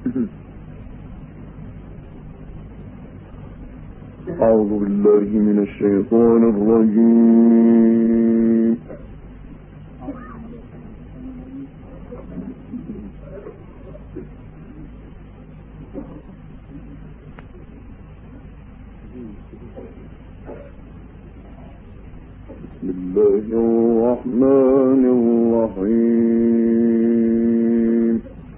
أعوذ بالله من الشيطان الرجيم. بسم الله الرحمن الرحيم.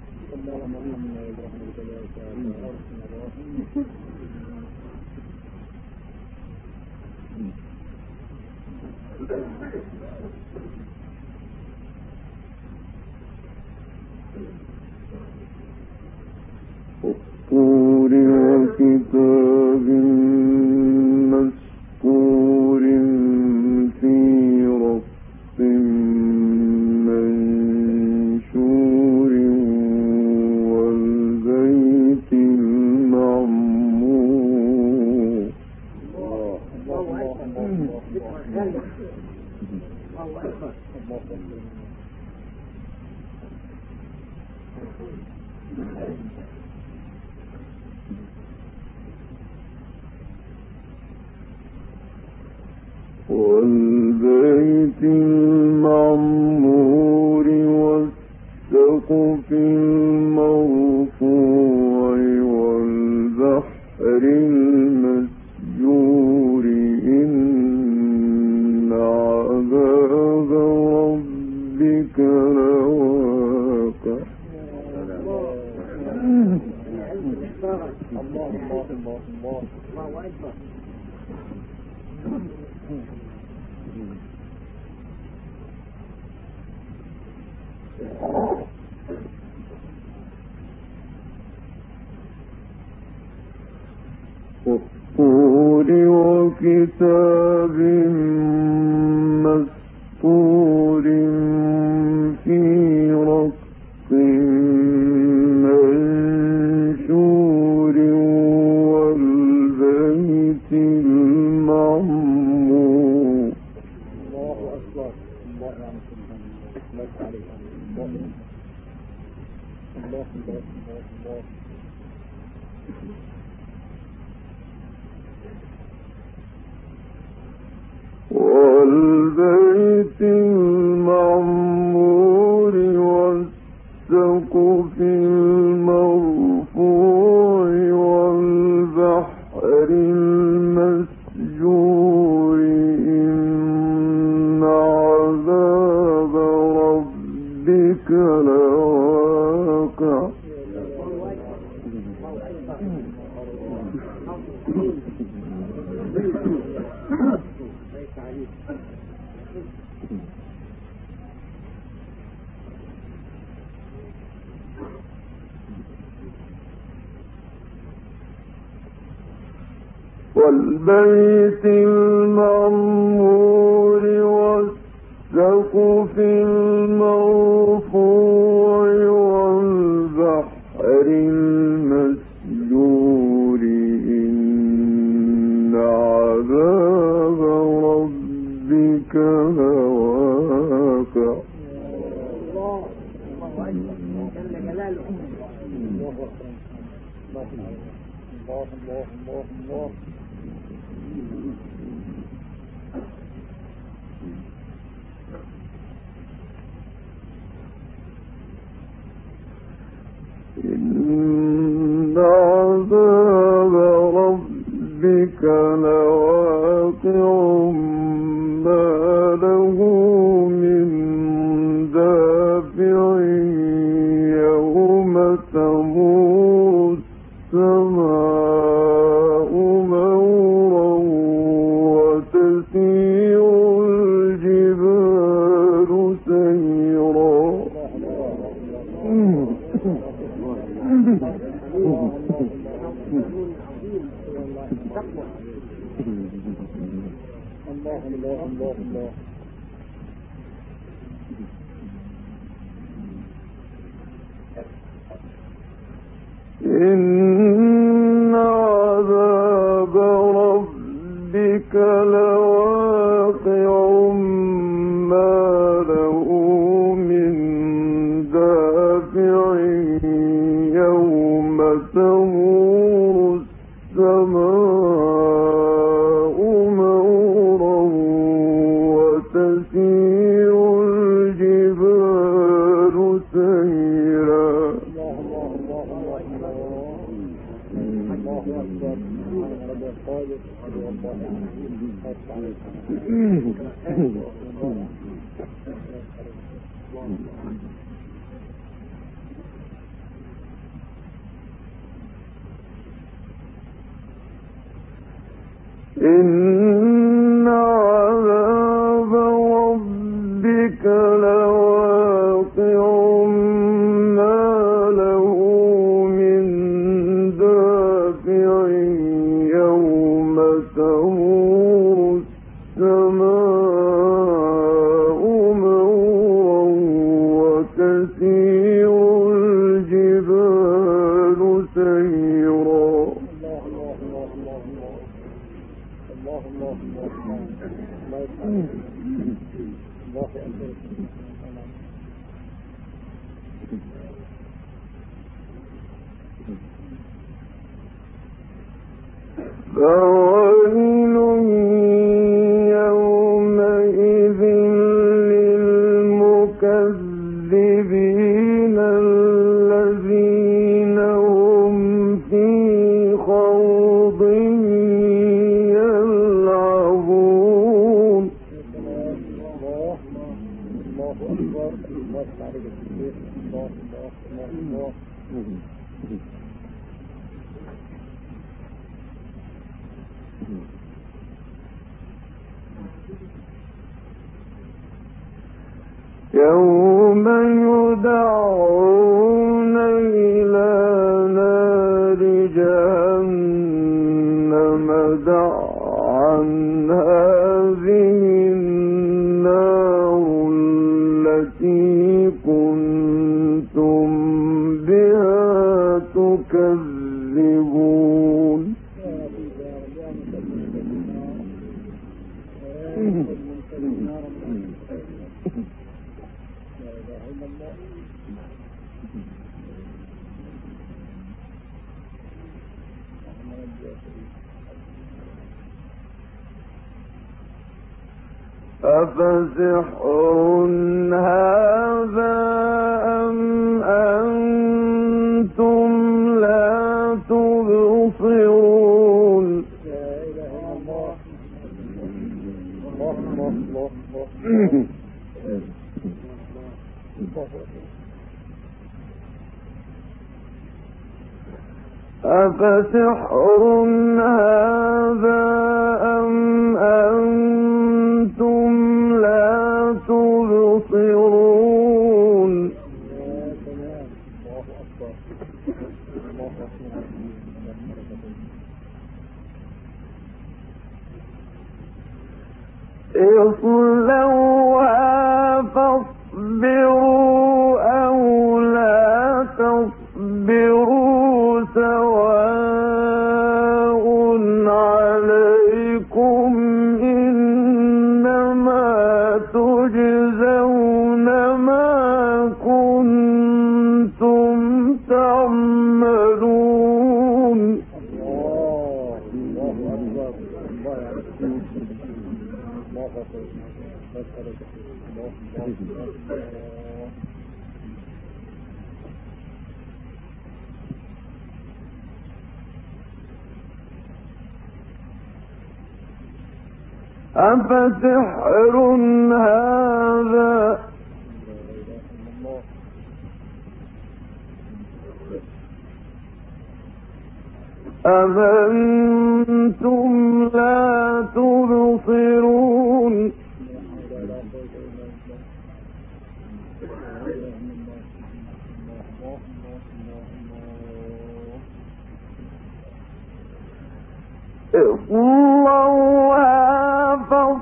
والطور وكتاب مسطور في رق منشور والبيت المعمور. والبيت المعمور والسقف المرفوع والبحر المسجور إن عذاب ربك لواقع. والطور وكتاب مسطور في رق منشور والبيت المعمور. الله أكبر. الله عليك. الله والبيت المعمور والسقف المرفوع والبحر المسجور إن عذاب ربك لواقع. والبيت المعمور والسقف المرفوع والبحر المسجور إن عذاب ربك لواقع. الله. إن عذاب ربك لواقع ما له من دافع يوم تمور السماء مورا وتسير الجبال سيرا. الله. إن عذاب ربك لواقع ما له من دافع يوم تمور السماء مورا وتسير الجبال سيرا. إن عذاب ربك لواقع ما له من دافع يوم تمور السماء مورا وتسير الجبال سيرا. فويل يومئذ للمكذبين الذين هم في خوض يلعبون. يوم يدعون إلى نار جهنم دعا هذه النار التي كنتم بها تكذبون. أفسحر هذا أم أنتم لا تبصرون. أفسحر هذا أم أنتم لا تبصرون. اصلوها فاصبروا أو لا تصبروا سواء عليكم إنما تجزون ما كنتم تعملون. أفسحر هذا أم أنتم لا تبصرون. اصلوها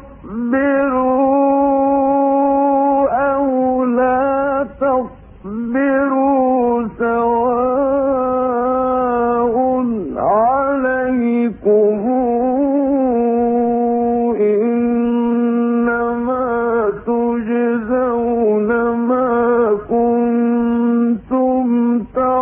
فاصبروا أو لا تصبروا سواء عليكم إنما تجزون ما كنتم تعملون.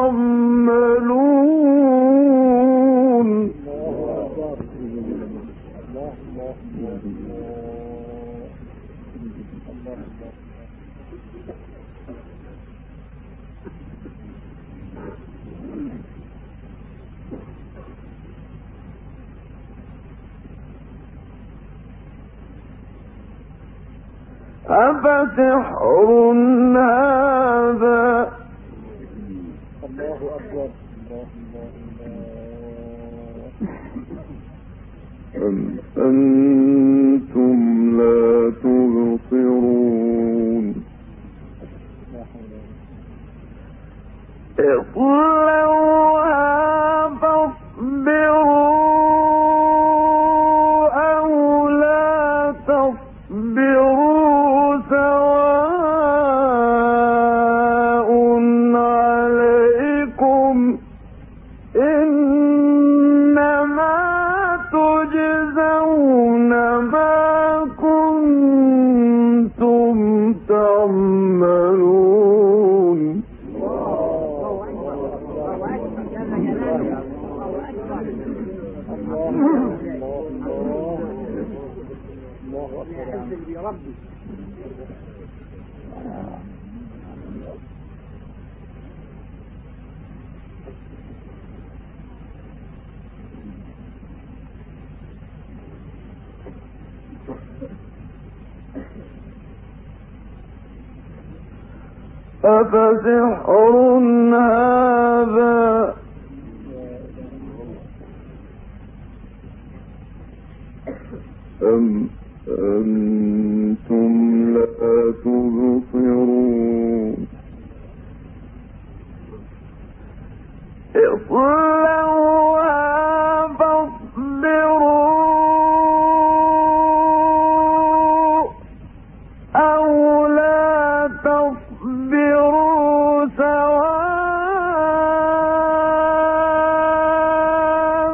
أفسحر هذا الله أكبر أم أنتم لا تبصرون اصلوها فاصبروا أو لا تصبروا سواء عليكم إنما تجزون ما كنتم تعملون أفسحر هذا أم أنتم لا تبصرون اصلوها فاصبروا أو لا تصبروا سواء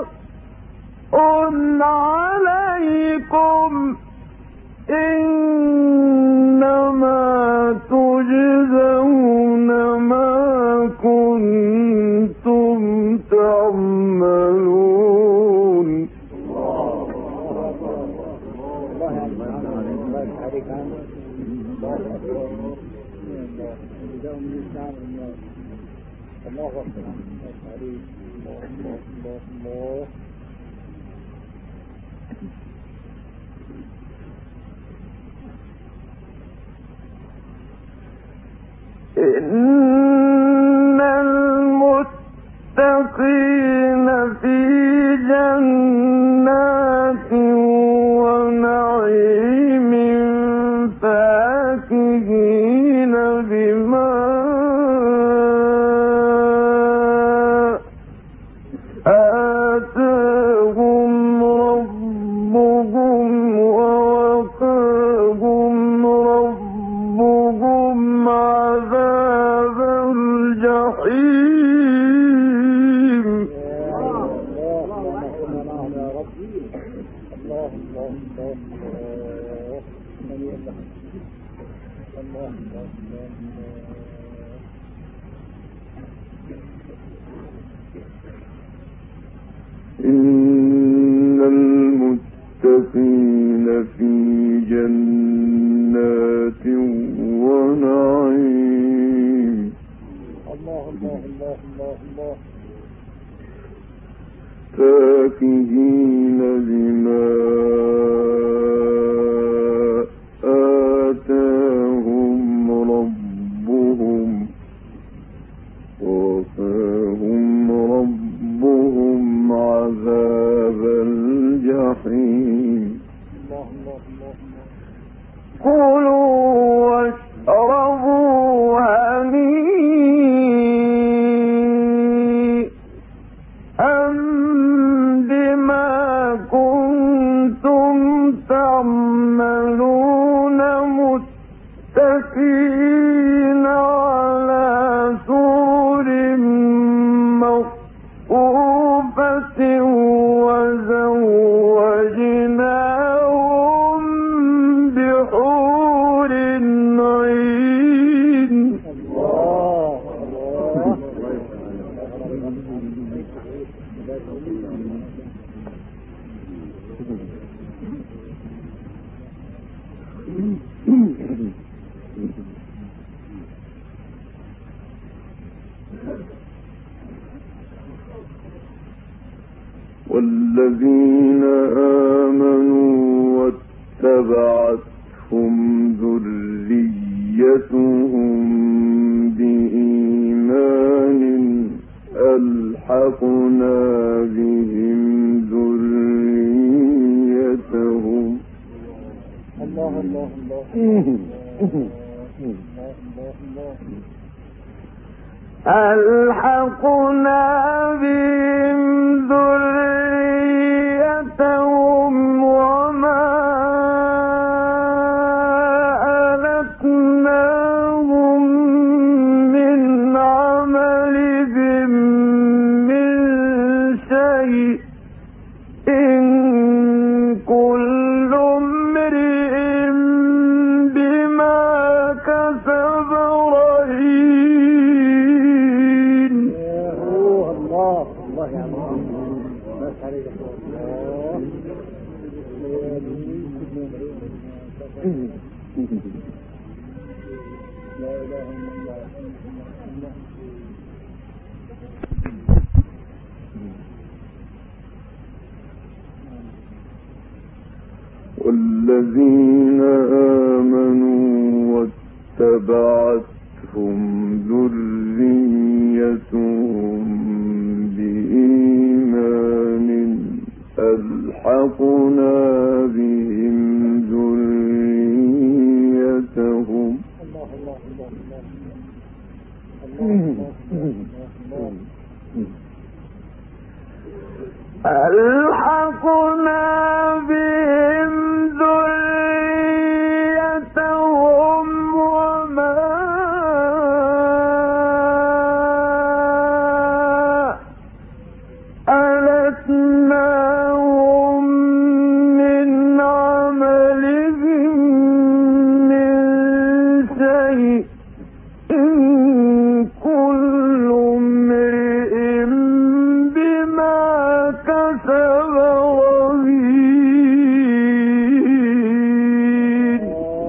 عليكم إنما تجزون ما كنتم تعملون إن المتقين في جنات ونعيم فاكهين بما آتاهم ربهم ووقاهم ربهم عذاب الجحيم إن المتقين في جنات ونعيم فاكهين بما آتاهم ربهم ووقاهم ربهم عذاب الجحيم كلوا واشربوا هنيئا بما كنتم تعملون متكئين على سرر مصفوفة وزوجناهم بحور عين والذين آمنوا واتبعتهم ذريتهم ذريتهم بإيمان ألحقنا بهم ذريتهم. الله الله ألحقنا بهم ذريتهم وما ألتناهم من عملهم من شيء إن كل امرئ بما كسب رهين. الله الله يا الله بس عليك لا إله إلا الله. والذين آمنوا واتبعتهم ذريتهم بإيمان ألحقنا بهم ذريتهم. الله الله الله ألحقنا بهم ذريتهم وما ألتناهم من عملهم من شيء إن كل امرئ بما كسب رهين.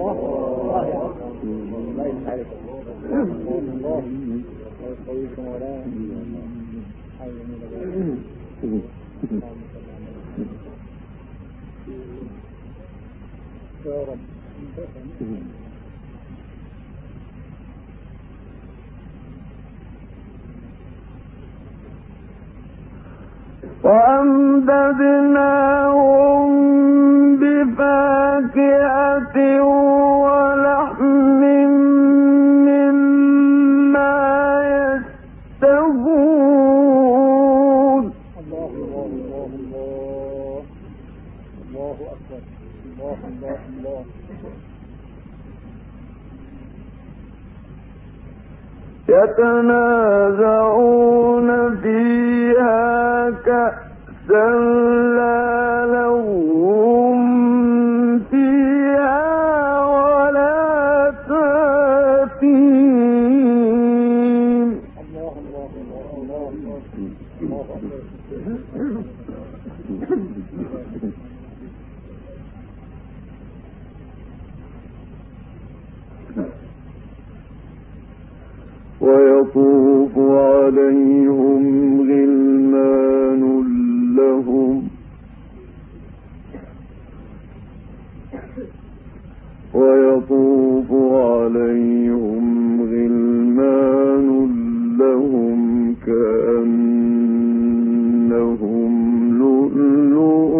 وأمددناهم بفاكهة ولحم مما يشتهون. الله الله الله الله الله أكبر الله الله الله. يتنازعون فيها كأسا لا لغو فيها ولا تأثيم. الله الله الله الله الله أكبر. ويطوف عليهم غلمان لهم ويطوف عليهم غلمان لهم كأنهم لؤلؤ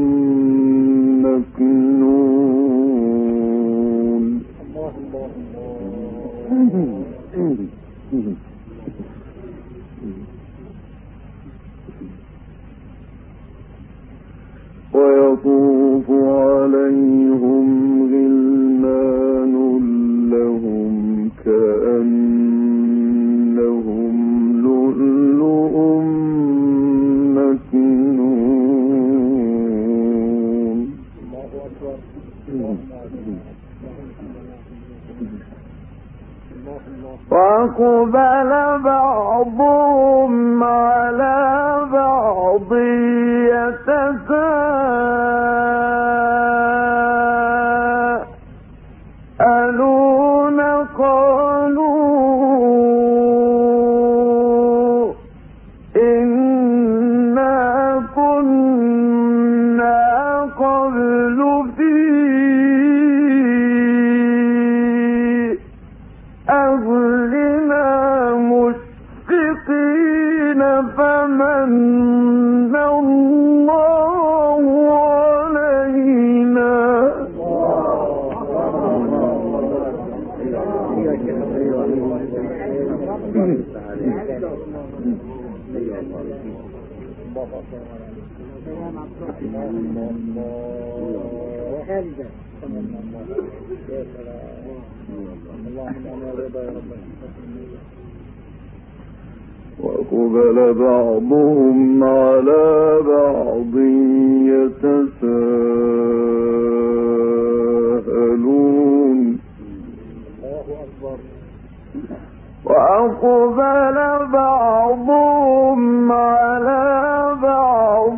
مكنون. الله الله الله. ويطوف عليهم غلمان لهم كأنهم لؤلؤ مكنون. الله أكبر. وأقبل بعضهم على بعض يتساءلون قالوا إنا كنا قبل في فمن الله علينا وأقبل بعضهم على بعض يتساءلون وأقبل بعضهم على بعض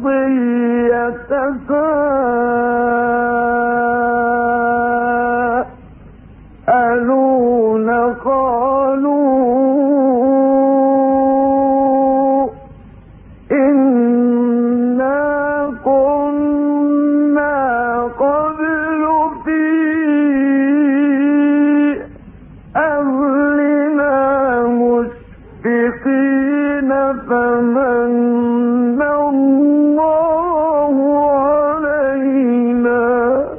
يتساءلون قالوا إنا كنا قبل في أهلنا مشفقين فمن الله علينا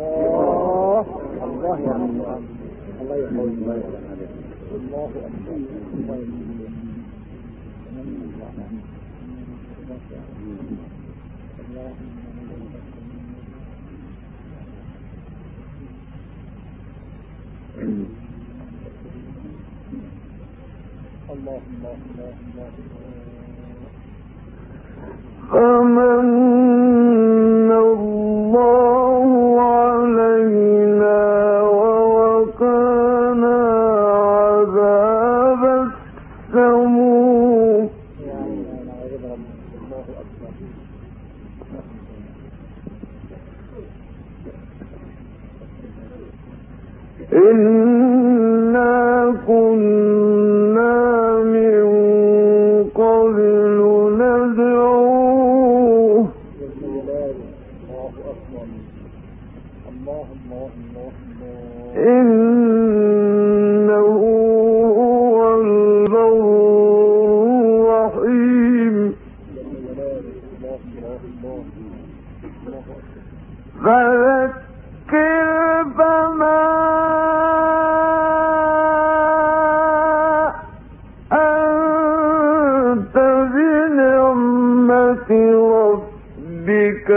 فمن الله علينا ووقانا عذاب السموم إنا كنا من قبل ندعوه إنه هو البر الرحيم فذكر فما أنت بنعمة ربك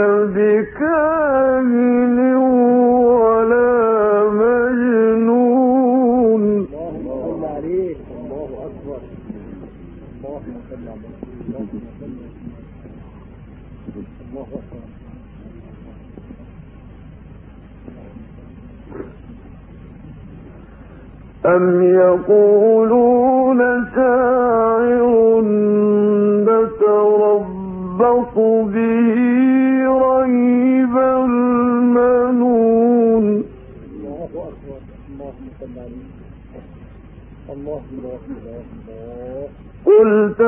بكاهن ولا مجنون أم يقولون شاعر نتربص به ريب المنون قل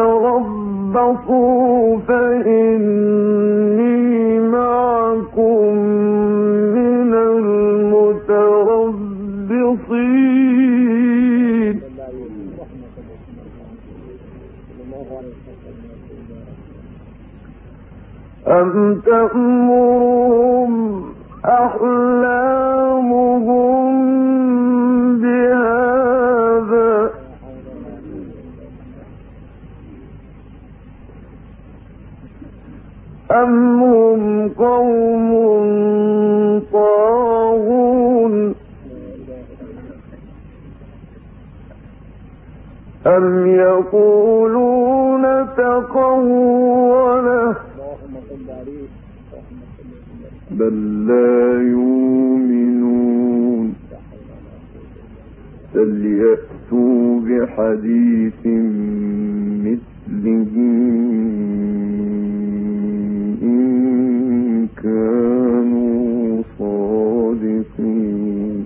تربصوا فإني معكم من المتربصين أم تأمرهم أحلامهم بهذا أم هم قوم طاغون أم يقولون تقوله بل لا يؤمنون فليأتوا بحديث مثله إن كانوا صادقين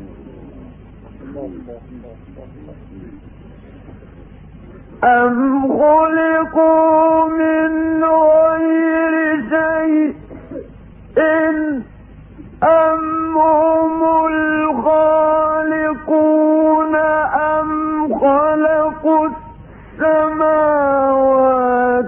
أم خلقوا من غير شيء أم هم الخالقون أم خلقوا السماوات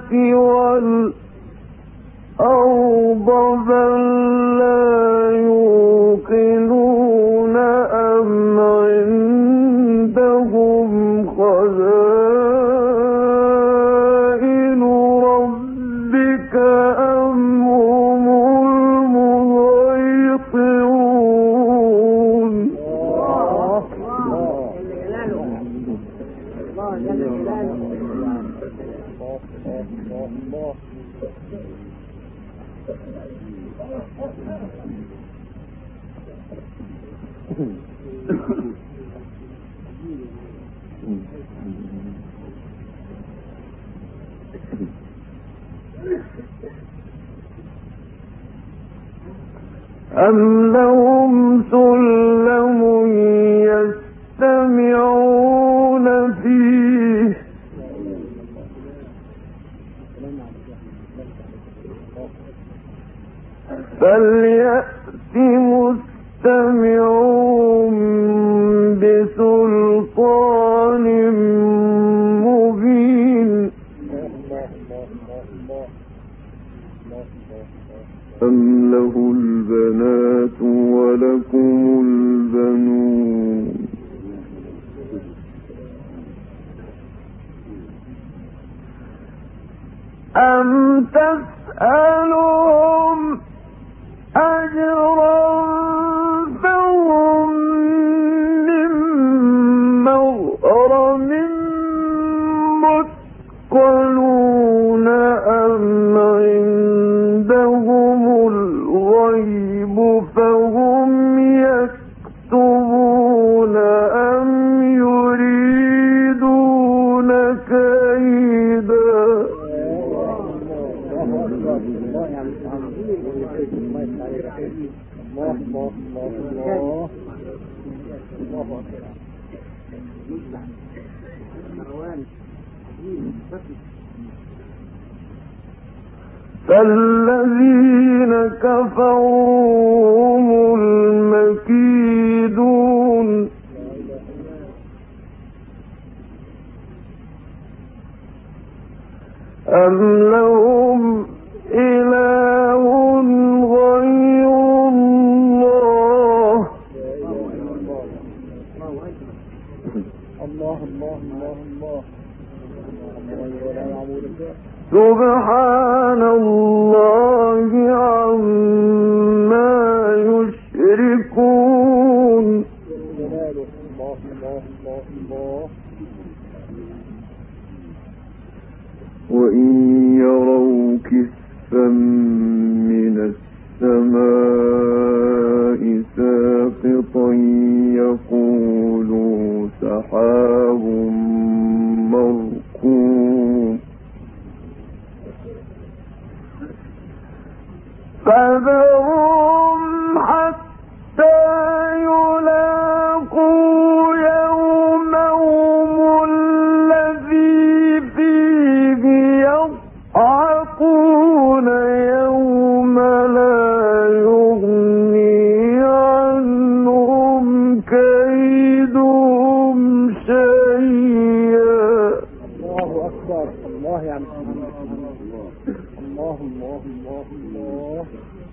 الله الله أم لهم سلم يستمعون فيه فليأت مستمعون بسلطان مبين أم له البنات ولكم البنون أم تسألهم أجرا فهم من مغرم مثقلون أم عندهم الغيب فهم يكتبون أم يريدون كيدا فالذين كفروا هم المكيدون أم لهم إله غير الله الله الله الله سبحان الله عما يشركون وإن يروا كسفا من السماء ساقطا يقولوا سحاب مركوم فذرهم حتى يلاقوا يومهم الذي فيه يضحكون يوم لا يغني عنهم كيدهم شيئا. الله أكبر. الله يا محمد. الله الله الله الله.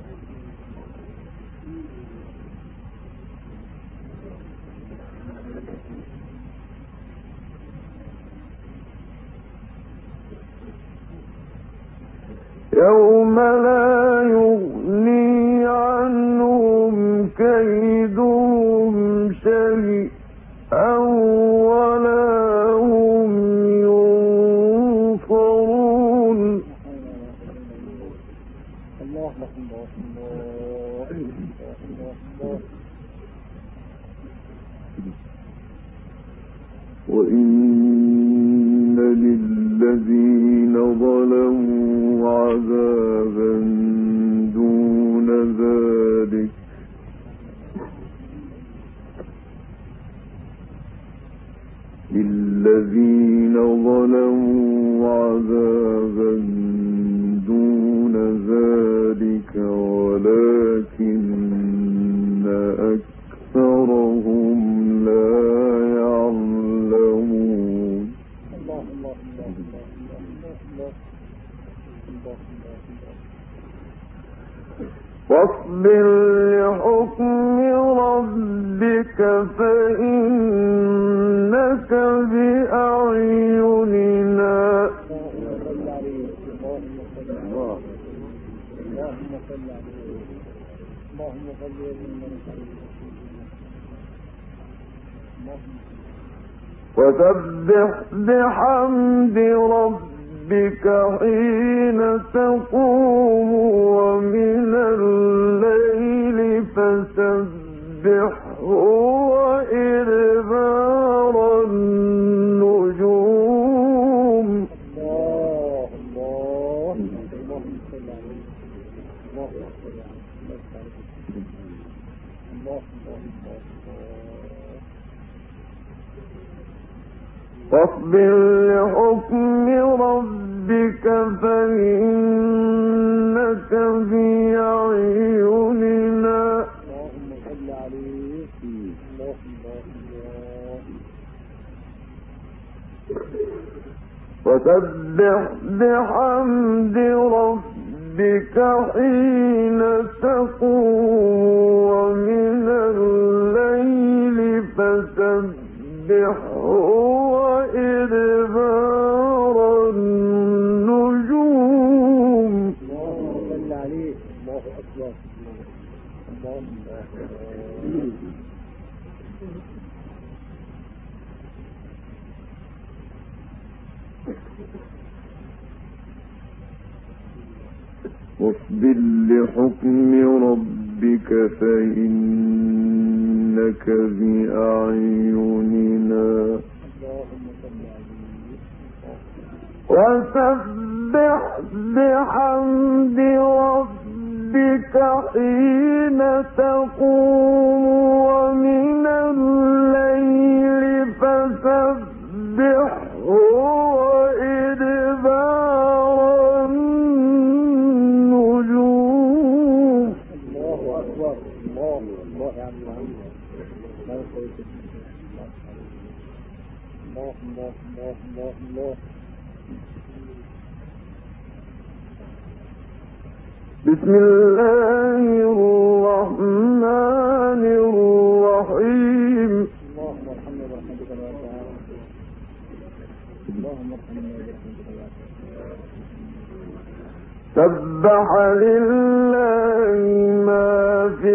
يوم لا يغني عنهم كيدهم شيئا ولا هم ينصرون. الله الله الله الله. وإن للذين ظلموا عذابا دون ذلك للذين ظلموا عذابا دون ذلك ولكن أكثرهم لا يعلمون. الله الله الله الله. واصبر لحكم ربك فإنك بأعيننا. وسبح بحمد ربك ربك حين تقوم ومن الليل فسبحه وإدبار النجوم. الله الله اللهم صل عليه اللهم صل عليه الله الله فاصبر لحكم ربك فإنك بأعيننا اللهم صل عليه الله وسبح بحمد ربك حين تقوم ومن الليل فسبحه وإدبار النجوم. اللهم صل عليه الله أكبر اللهم واصبر لحكم ربك فإنك بأعيننا وسبح بحمد ربك حين تقوم ومن الليل فسبحه وإدبار النجوم. الله أكبر الله الله يا عم الله الله الله الله الله. بسم الله الرحمن الرحيم. اللهم ارحمنا برحمتك يا تعالى اللهم ارحمنا برحمتك يا سبح لله ما في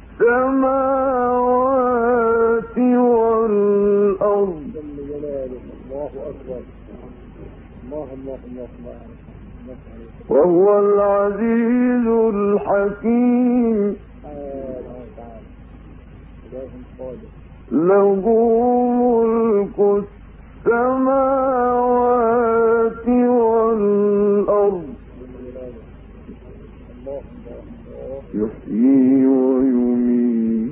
السماوات والأرض جل جلاله الله أكبر الله الله الله الله وهو العزيز الحكيم له ملك السماوات والأرض يحيي ويميت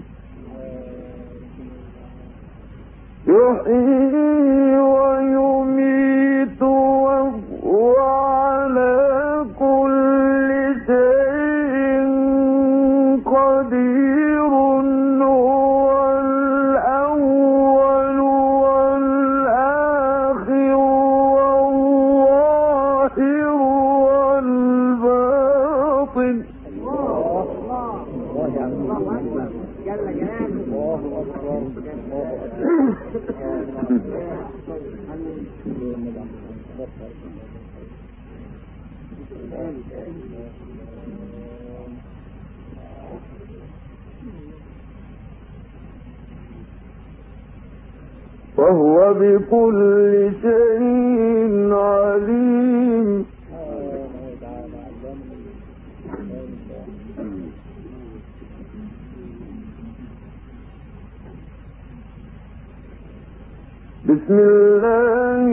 وهو على كل شيء قدير. هو الأول والآخر والظاهر والباطن. وهو بكل شيء عليم. بسم الله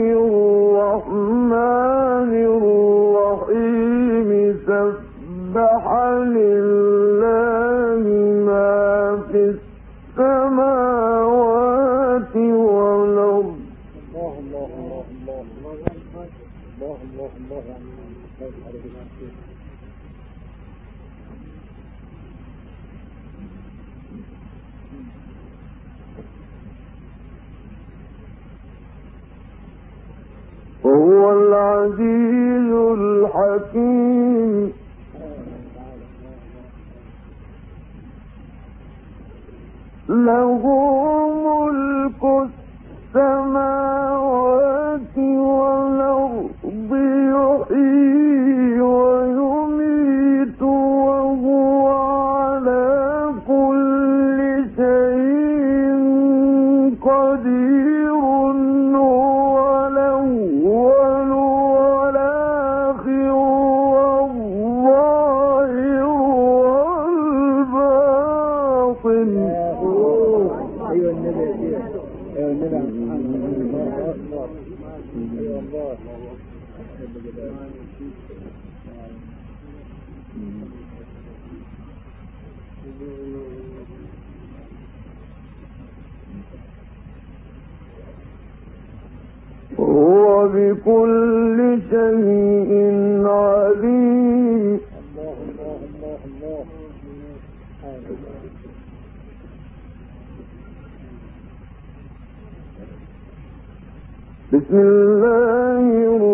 الرحمن الرحيم. سبح لله ما في السماوات والأرض. الله الله الله الله الله الله الله وهو العزيز الحكيم له ملك السماوات والأرض يحيي ويميت وهو على كل شيء قدير. هو الأول وهو بكل شيء عليم. بسم الله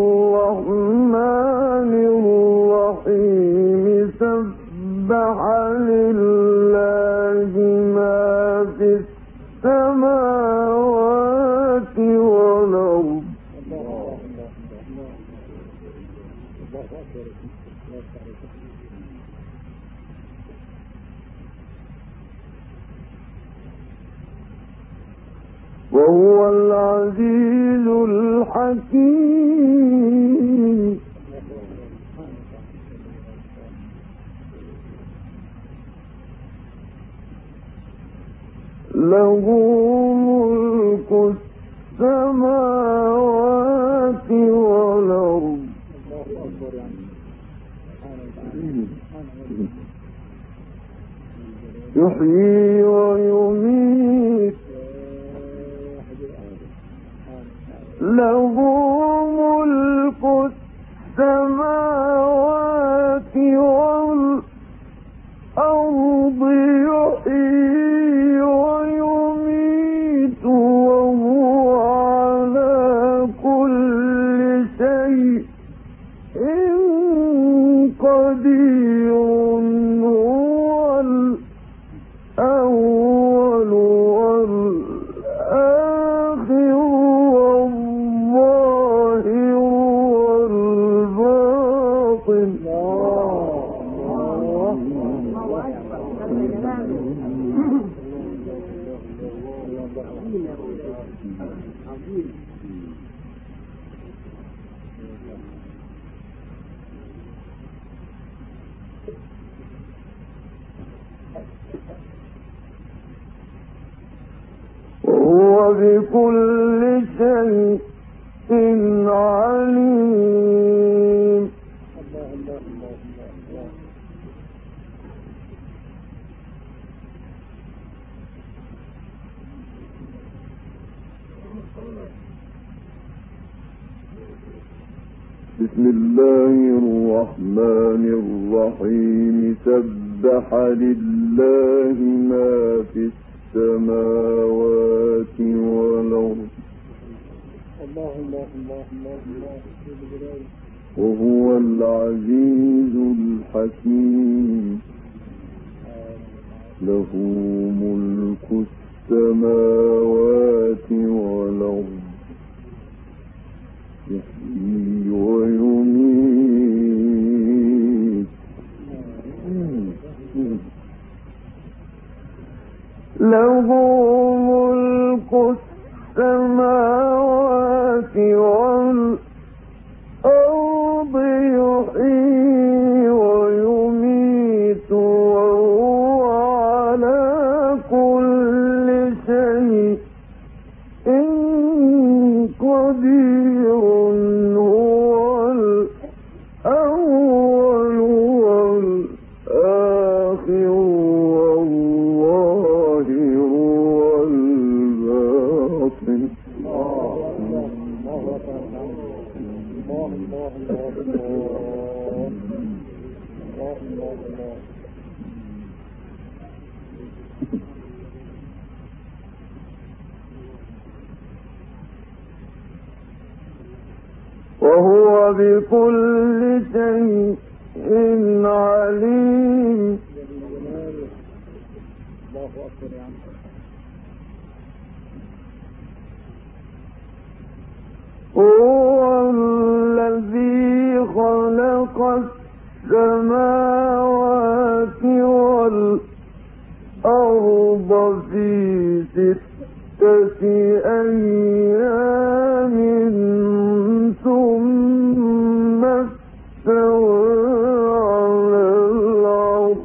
الرحمن الرحيم. سبح لله ما في السماوات والأرض. وهو العزيز الحكيم. له ملك السماوات والأرض. يحيي ويميت. له ملك السماوات والأرض. يحيي ويميت وهو على كل شيء قدير. هو الأول والآخر والظاهر والباطن. وهو بكل شيء عليم. بسم الله الرحمن الرحيم. سبح لله ما في السماوات والأرض. وهو العزيز الحكيم. له ملك السماوات والأرض. يحيي ويميت. له ملك السماوات والأرض. يحيي ويميت وهو على كل شيء قدير. هو الأول والآخر والظاهر والباطن. وهو بكل شيء عليم. هو الذي خلق السماوات والأرض في 6 أيام ثم استوى على العرش.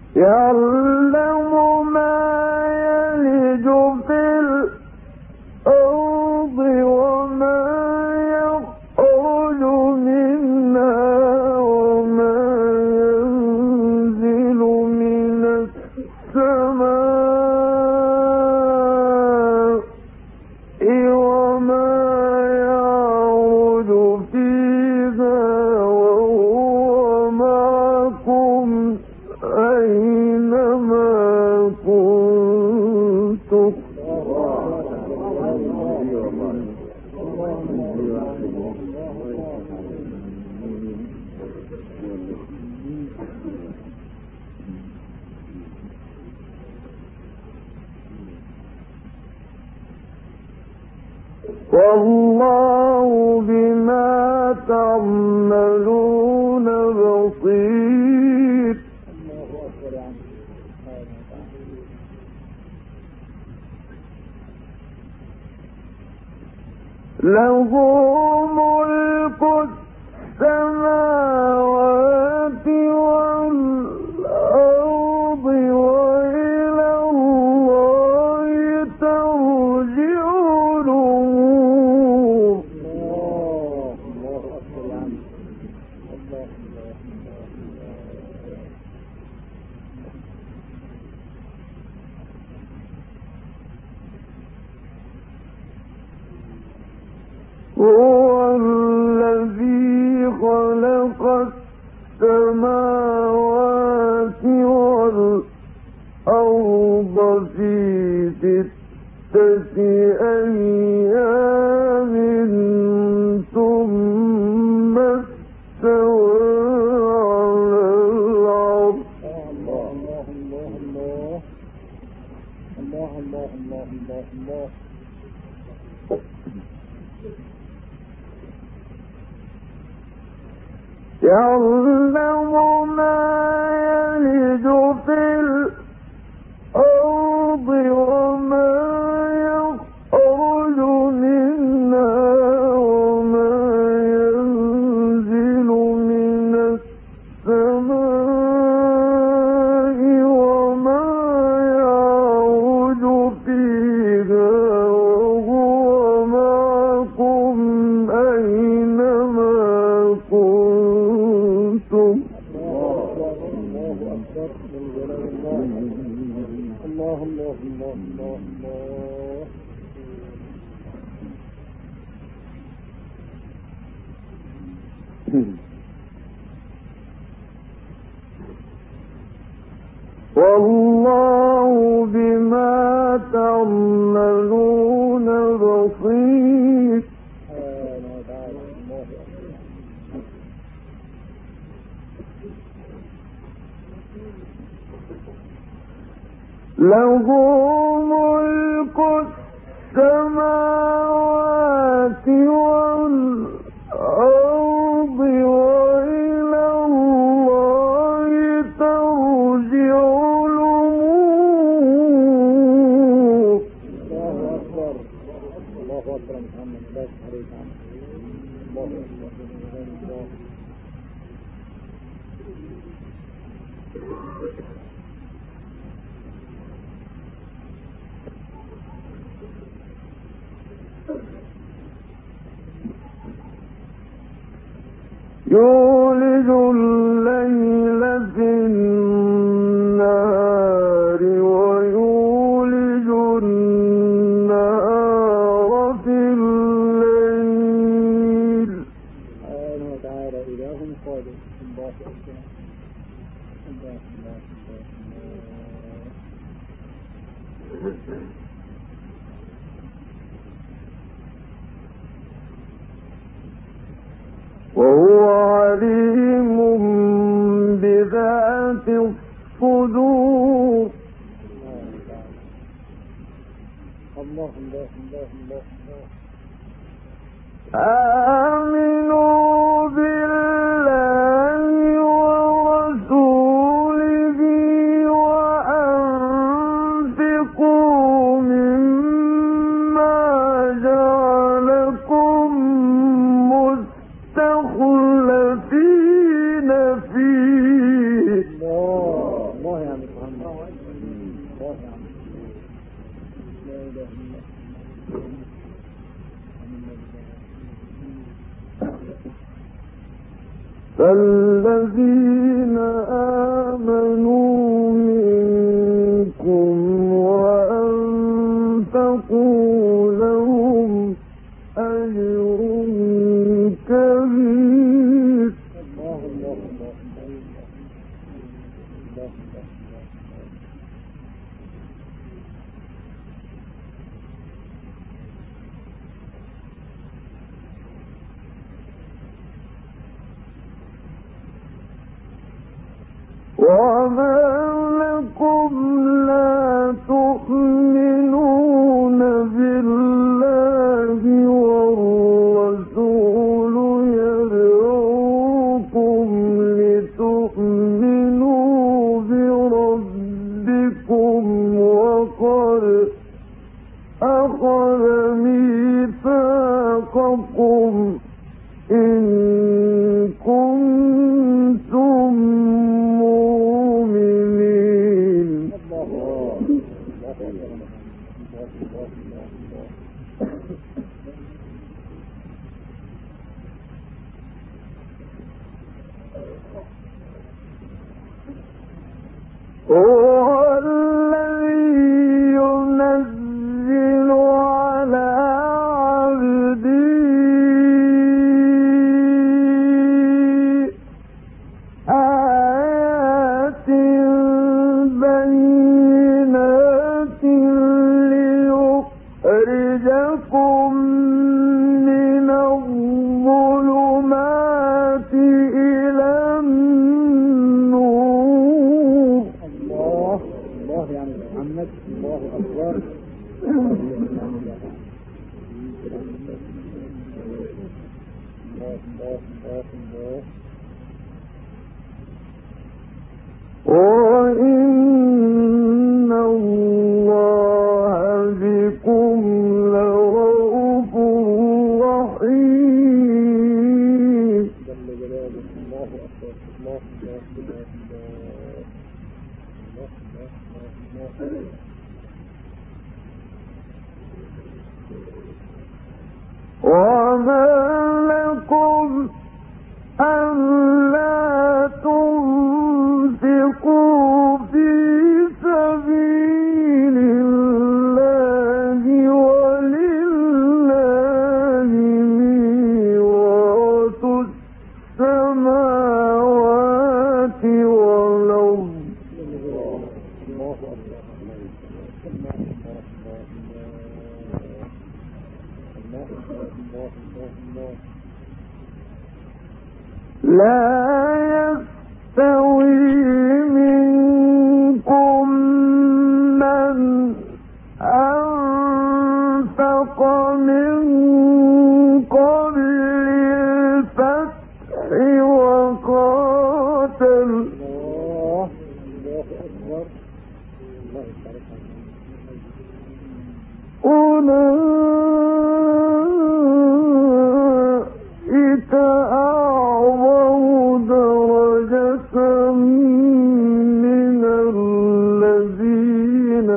يعلم ما يلج في الأرض وما يخرج منها وما ينزل من السماء وما يعرج فيها وهو معكم أينما كنتم والله بما تعملون بصير. له ملك السماوات والأرض وإلى الله ترجع الأمور. هو الذي خلق السماوات والأرض في 6 أيام ثم استوى على العرش. يعلم ما يلج في الأرض وما يخرج منها وما ينزل من السماء وما يعرج فيها وهو معكم أينما كنتم. والله بما تعملون بصير. له ملك السماوات والأرض وإلى الله ترجع الأمور. الله أكبر محمد بس عليك الله أكبر. يولج الليل في النهار ويولج النهار في الليل. سبحانه وتعالى إله قادر. الله أكبر. وهو عليم بذات الصدور. الله الله الله الله. آمنوا بالله ورسوله وأنفقوا مما جعلكم مستخلفين فيه. الله يعني فالذين آمنوا منكم وأنفقوا لهم أجر كبير. وما لكم لا تؤمنون بالله والرسول يدعوكم لتؤمنوا بربكم وقد أخذ ميثاقكم إن كنتم مؤمنين. هو الذي ينزل على عبده آيات بينات ليخرجكم من الظلمات إلى النور. الله يعني محمد. الله أكبر. وإن الله بكم لرؤوف رحيم. جل جلاله. الله أكبر. الله أكبر. وما لكم ألا تنفقوا في سبيل الله ولله ميراث السماوات والأرض. لا يستوي منكم من أنفق من قبل الفتح وقاتل أولئك أعظم درجة من الذين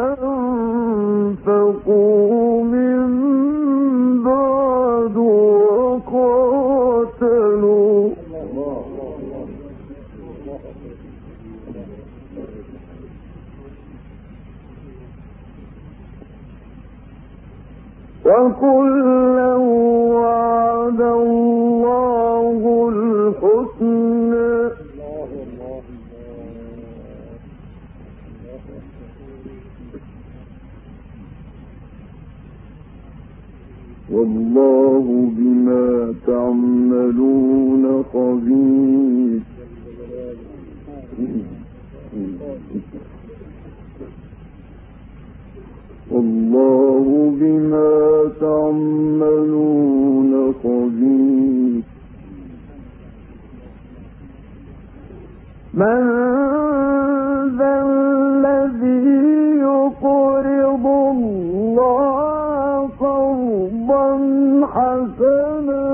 أنفقوا من بعد وقاتلوا. وكلا وعد الله الحسنى والله بما تعملون خبير. والله بما تعملون خبير. من ذا الذي يقرض الله قرضا حسنا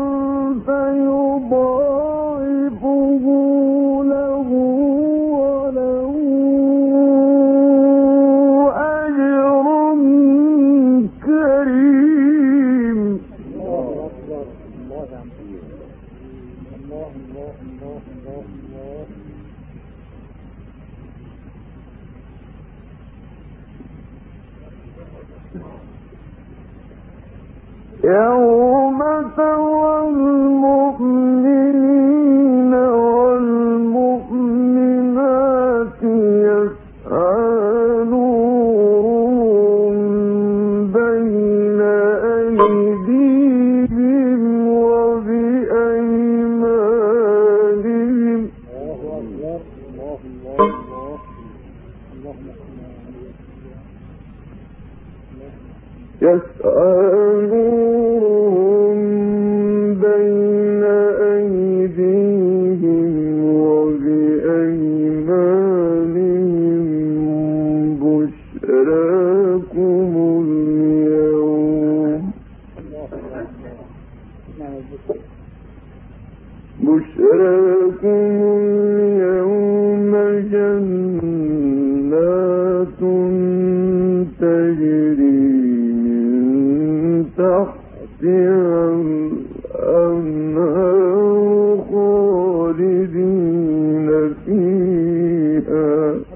فيضاعفه له وله أجر كريم. الله يوم ترى المؤمنين والمؤمنات يسعى نورهم بين أيديهم وبأيمانهم يسعى نورهم بين أيديهم وبأيمانهم بشراكم اليوم جنات تجري تحتها الأنهار خالدين فيها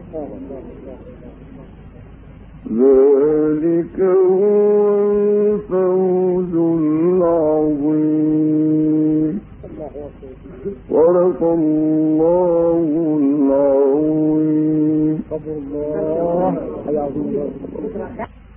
ذلك هو الفوز العظيم صدق الله العظيم.